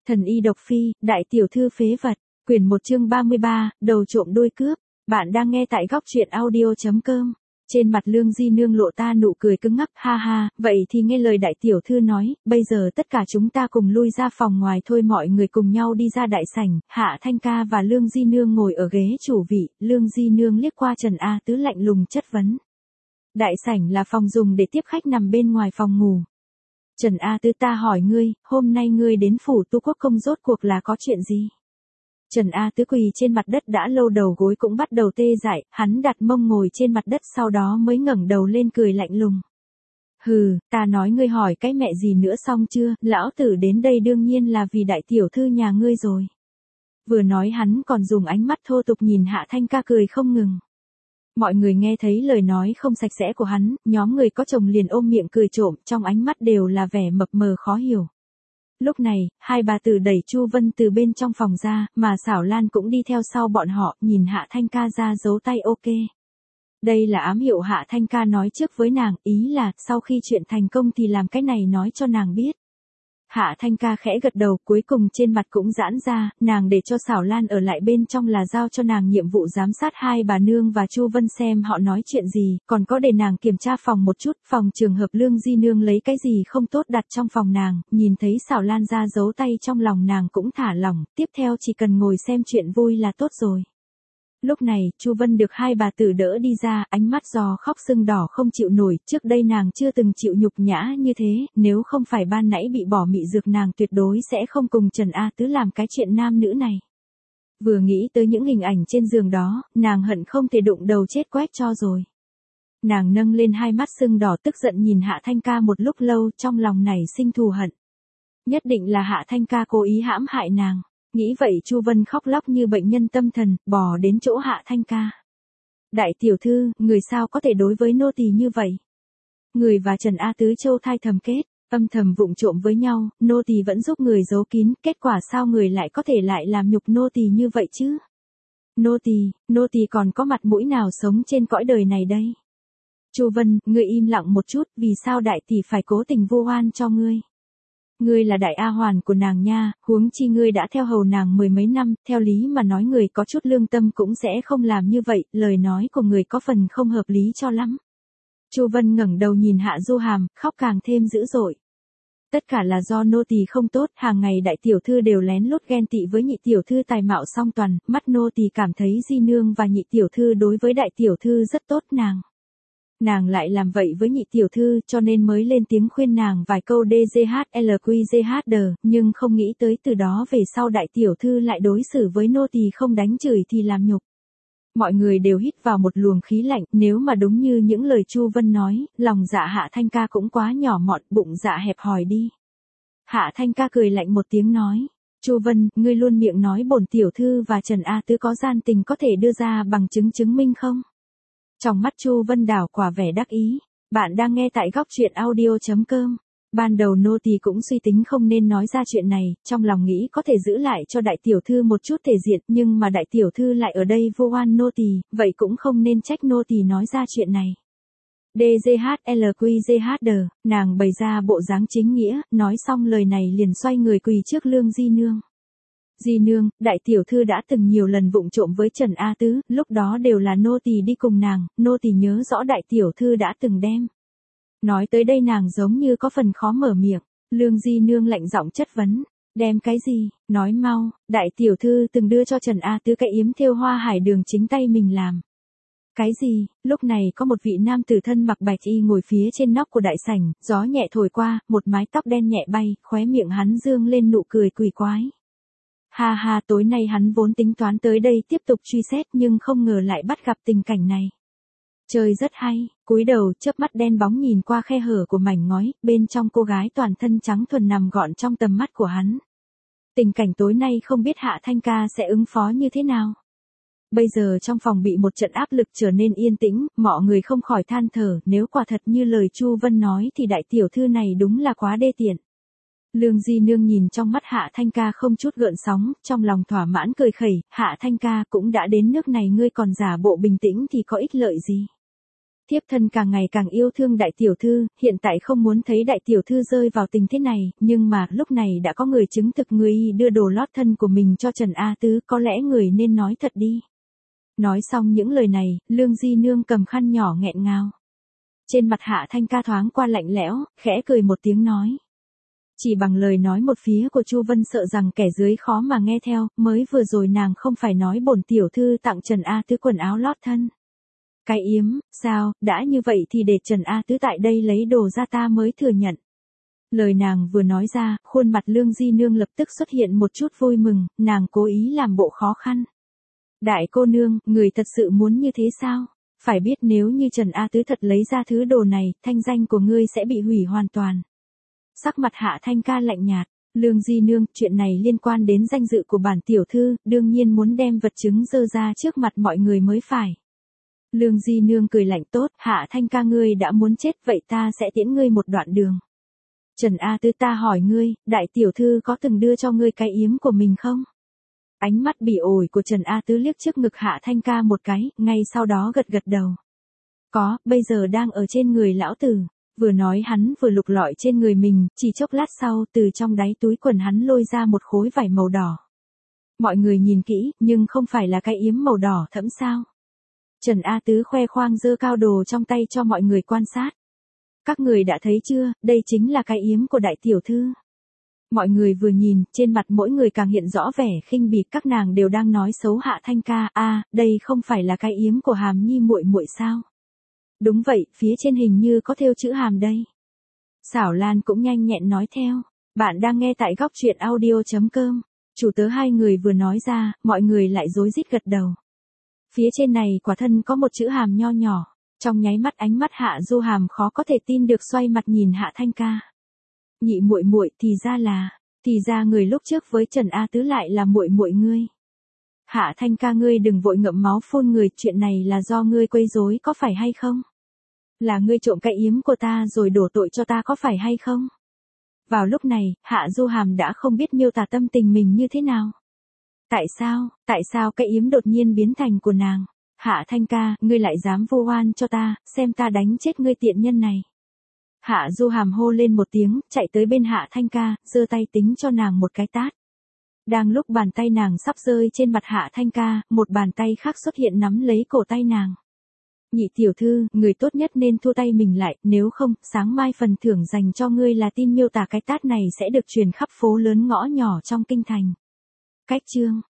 Thần y độc phi, đại tiểu thư phế vật, quyển 1 chương 33, đầu trộm đuôi cướp. Bạn đang nghe tại góc truyện audio.com. Trên mặt Lương Di Nương lộ ta nụ cười cứng ngắc, ha ha, vậy thì nghe lời đại tiểu thư nói, bây giờ tất cả chúng ta cùng lui ra phòng ngoài thôi. Mọi người cùng nhau đi ra đại sảnh, Hạ Thanh Ca và Lương Di Nương ngồi ở ghế chủ vị, Lương Di Nương liếc qua Trần A Tứ lạnh lùng chất vấn. Đại sảnh là phòng dùng để tiếp khách nằm bên ngoài phòng ngủ. Trần A Tứ, ta hỏi ngươi, hôm nay ngươi đến phủ Tu Quốc Công rốt cuộc là có chuyện gì? Trần A Tứ quỳ trên mặt đất đã lâu, đầu gối cũng bắt đầu tê dại, hắn đặt mông ngồi trên mặt đất sau đó mới ngẩng đầu lên cười lạnh lùng. Hừ, ta nói ngươi hỏi cái mẹ gì nữa xong chưa, lão tử đến đây đương nhiên là vì đại tiểu thư nhà ngươi rồi. Vừa nói hắn còn dùng ánh mắt thô tục nhìn Hạ Thanh Ca cười không ngừng. Mọi người nghe thấy lời nói không sạch sẽ của hắn, nhóm người có chồng liền ôm miệng cười trộm, trong ánh mắt đều là vẻ mập mờ khó hiểu. Lúc này, hai bà tử đẩy Chu Vân từ bên trong phòng ra, mà Xảo Lan cũng đi theo sau bọn họ, nhìn Hạ Thanh Ca ra dấu tay ok. Đây là ám hiệu Hạ Thanh Ca nói trước với nàng, ý là, sau khi chuyện thành công thì làm cái này nói cho nàng biết. Hạ Thanh Ca khẽ gật đầu, cuối cùng trên mặt cũng giãn ra, nàng để cho Xảo Lan ở lại bên trong là giao cho nàng nhiệm vụ giám sát hai bà nương và Chu Vân xem họ nói chuyện gì, còn có để nàng kiểm tra phòng một chút, phòng trường hợp Lương Di Nương lấy cái gì không tốt đặt trong phòng nàng, nhìn thấy Xảo Lan ra dấu tay trong lòng nàng cũng thả lỏng, tiếp theo chỉ cần ngồi xem chuyện vui là tốt rồi. Lúc này, Chu Vân được hai bà tử đỡ đi ra, ánh mắt giò khóc sưng đỏ không chịu nổi, trước đây nàng chưa từng chịu nhục nhã như thế, nếu không phải ban nãy bị bỏ mị dược nàng tuyệt đối sẽ không cùng Trần A Tứ làm cái chuyện nam nữ này. Vừa nghĩ tới những hình ảnh trên giường đó, nàng hận không thể đụng đầu chết quét cho rồi. Nàng nâng lên hai mắt sưng đỏ tức giận nhìn Hạ Thanh Ca một lúc lâu, trong lòng nảy sinh thù hận. Nhất định là Hạ Thanh Ca cố ý hãm hại nàng. Nghĩ vậy Chu Vân khóc lóc như bệnh nhân tâm thần, bò đến chỗ Hạ Thanh Ca. Đại tiểu thư, người sao có thể đối với nô tỳ như vậy? Người và Trần A Tứ châu thai thầm kết, âm thầm vụng trộm với nhau, nô tỳ vẫn giúp người giấu kín, kết quả sao người lại có thể lại làm nhục nô tỳ như vậy chứ? Nô tỳ còn có mặt mũi nào sống trên cõi đời này đây? Chu Vân, ngươi im lặng một chút, vì sao đại tỷ phải cố tình vu oan cho ngươi? Ngươi là đại A hoàn của nàng nha, huống chi ngươi đã theo hầu nàng mười mấy năm, theo lý mà nói người có chút lương tâm cũng sẽ không làm như vậy, lời nói của người có phần không hợp lý cho lắm. Chu Vân ngẩng đầu nhìn Hạ Du Hàm, khóc càng thêm dữ dội. Tất cả là do nô tỳ không tốt, hàng ngày đại tiểu thư đều lén lút ghen tị với nhị tiểu thư tài mạo song toàn, mắt nô tỳ cảm thấy Di Nương và nhị tiểu thư đối với đại tiểu thư rất tốt, nàng lại làm vậy với nhị tiểu thư cho nên mới lên tiếng khuyên nàng vài câu DGHLQGHD, nhưng không nghĩ tới từ đó về sau đại tiểu thư lại đối xử với nô tỳ không đánh chửi thì làm nhục. Mọi người đều hít vào một luồng khí lạnh, nếu mà đúng như những lời Chu Vân nói, lòng dạ Hạ Thanh Ca cũng quá nhỏ mọn, bụng dạ hẹp hòi đi. Hạ Thanh Ca cười lạnh một tiếng nói, Chu Vân, ngươi luôn miệng nói bổn tiểu thư và Trần A Tứ có gian tình, có thể đưa ra bằng chứng chứng minh không? Trong mắt Chu Vân đảo quả vẻ đắc ý. Bạn đang nghe tại góc truyện audio.com. Ban đầu nô tỳ cũng suy tính không nên nói ra chuyện này, trong lòng nghĩ có thể giữ lại cho đại tiểu thư một chút thể diện, nhưng mà đại tiểu thư lại ở đây vu oan nô tỳ, vậy cũng không nên trách nô tỳ nói ra chuyện này. DGHLQGHD, nàng bày ra bộ dáng chính nghĩa, nói xong lời này liền xoay người quỳ trước Lương Di Nương. Di Nương, đại tiểu thư đã từng nhiều lần vụng trộm với Trần A Tứ, lúc đó đều là nô tỳ đi cùng nàng, nô tỳ nhớ rõ đại tiểu thư đã từng đem. Nói tới đây nàng giống như có phần khó mở miệng, Lương Di Nương lạnh giọng chất vấn, đem cái gì, nói mau, đại tiểu thư từng đưa cho Trần A Tứ cái yếm thêu hoa hải đường chính tay mình làm. Cái gì? Lúc này có một vị nam tử thân mặc bạch y ngồi phía trên nóc của đại sảnh, gió nhẹ thổi qua, một mái tóc đen nhẹ bay, khóe miệng hắn dương lên nụ cười quỷ quái. Ha ha, tối nay hắn vốn tính toán tới đây tiếp tục truy xét nhưng không ngờ lại bắt gặp tình cảnh này. Chơi rất hay, cúi đầu chớp mắt đen bóng nhìn qua khe hở của mảnh ngói, bên trong cô gái toàn thân trắng thuần nằm gọn trong tầm mắt của hắn. Tình cảnh tối nay không biết Hạ Thanh Ca sẽ ứng phó như thế nào. Bây giờ trong phòng bị một trận áp lực trở nên yên tĩnh, mọi người không khỏi than thở, nếu quả thật như lời Chu Vân nói thì đại tiểu thư này đúng là quá đê tiện. Lương Di Nương nhìn trong mắt Hạ Thanh Ca không chút gợn sóng, trong lòng thỏa mãn cười khẩy, Hạ Thanh Ca cũng đã đến nước này ngươi còn giả bộ bình tĩnh thì có ích lợi gì. Thiếp thân càng ngày càng yêu thương đại tiểu thư, hiện tại không muốn thấy đại tiểu thư rơi vào tình thế này, nhưng mà lúc này đã có người chứng thực người y đưa đồ lót thân của mình cho Trần A Tứ, có lẽ người nên nói thật đi. Nói xong những lời này, Lương Di Nương cầm khăn nhỏ nghẹn ngào. Trên mặt Hạ Thanh Ca thoáng qua lạnh lẽo, khẽ cười một tiếng nói. Chỉ bằng lời nói một phía của Chu Vân sợ rằng kẻ dưới khó mà nghe theo, mới vừa rồi nàng không phải nói bổn tiểu thư tặng Trần A Tứ quần áo lót thân. Cái yếm, sao, đã như vậy thì để Trần A Tứ tại đây lấy đồ ra ta mới thừa nhận. Lời nàng vừa nói ra, khuôn mặt Lương Di Nương lập tức xuất hiện một chút vui mừng, nàng cố ý làm bộ khó khăn. Đại cô nương, người thật sự muốn như thế sao? Phải biết nếu như Trần A Tứ thật lấy ra thứ đồ này, thanh danh của ngươi sẽ bị hủy hoàn toàn. Sắc mặt Hạ Thanh Ca lạnh nhạt, Lương Di Nương, chuyện này liên quan đến danh dự của bản tiểu thư, đương nhiên muốn đem vật chứng dơ ra trước mặt mọi người mới phải. Lương Di Nương cười lạnh tốt, Hạ Thanh Ca ngươi đã muốn chết vậy ta sẽ tiễn ngươi một đoạn đường. Trần A Tứ ta hỏi ngươi, đại tiểu thư có từng đưa cho ngươi cái yếm của mình không? Ánh mắt bỉ ổi của Trần A Tứ liếc trước ngực Hạ Thanh Ca một cái, ngay sau đó gật gật đầu. Có, bây giờ đang ở trên người lão tử. Vừa nói hắn vừa lục lọi trên người mình, chỉ chốc lát sau từ trong đáy túi quần hắn lôi ra một khối vải màu đỏ. Mọi người nhìn kỹ, nhưng không phải là cái yếm màu đỏ thẫm sao. Trần A Tứ khoe khoang giơ cao đồ trong tay cho mọi người quan sát. Các người đã thấy chưa, đây chính là cái yếm của đại tiểu thư. Mọi người vừa nhìn, trên mặt mỗi người càng hiện rõ vẻ khinh bỉ, các nàng đều đang nói xấu Hạ Thanh Ca, đây không phải là cái yếm của Hàm Nhi muội muội sao? Đúng vậy, phía trên hình như có thêu chữ Hàm đây. Xảo Lan cũng nhanh nhẹn nói theo, bạn đang nghe tại góc truyện audio.com. Chủ tớ hai người vừa nói ra, mọi người lại rối rít gật đầu. Phía trên này quả thân có một chữ Hàm nho nhỏ, trong nháy mắt ánh mắt Hạ Du Hàm khó có thể tin được xoay mặt nhìn Hạ Thanh Ca. Nhị muội muội, thì ra người lúc trước với Trần A Tứ lại là muội muội ngươi. Hạ Thanh Ca ngươi đừng vội ngậm máu phun người, chuyện này là do ngươi quấy rối có phải hay không? Là ngươi trộm cái yếm của ta rồi đổ tội cho ta có phải hay không? Vào lúc này, Hạ Du Hàm đã không biết miêu tả tâm tình mình như thế nào. Tại sao cái yếm đột nhiên biến thành của nàng? Hạ Thanh Ca, ngươi lại dám vu oan cho ta, xem ta đánh chết ngươi tiện nhân này. Hạ Du Hàm hô lên một tiếng, chạy tới bên Hạ Thanh Ca, giơ tay tính cho nàng một cái tát. Đang lúc bàn tay nàng sắp rơi trên mặt Hạ Thanh Ca, một bàn tay khác xuất hiện nắm lấy cổ tay nàng. Nhị tiểu thư, người tốt nhất nên thu tay mình lại, nếu không, sáng mai phần thưởng dành cho ngươi là tin miêu tả cái tát này sẽ được truyền khắp phố lớn ngõ nhỏ trong kinh thành. Cách chương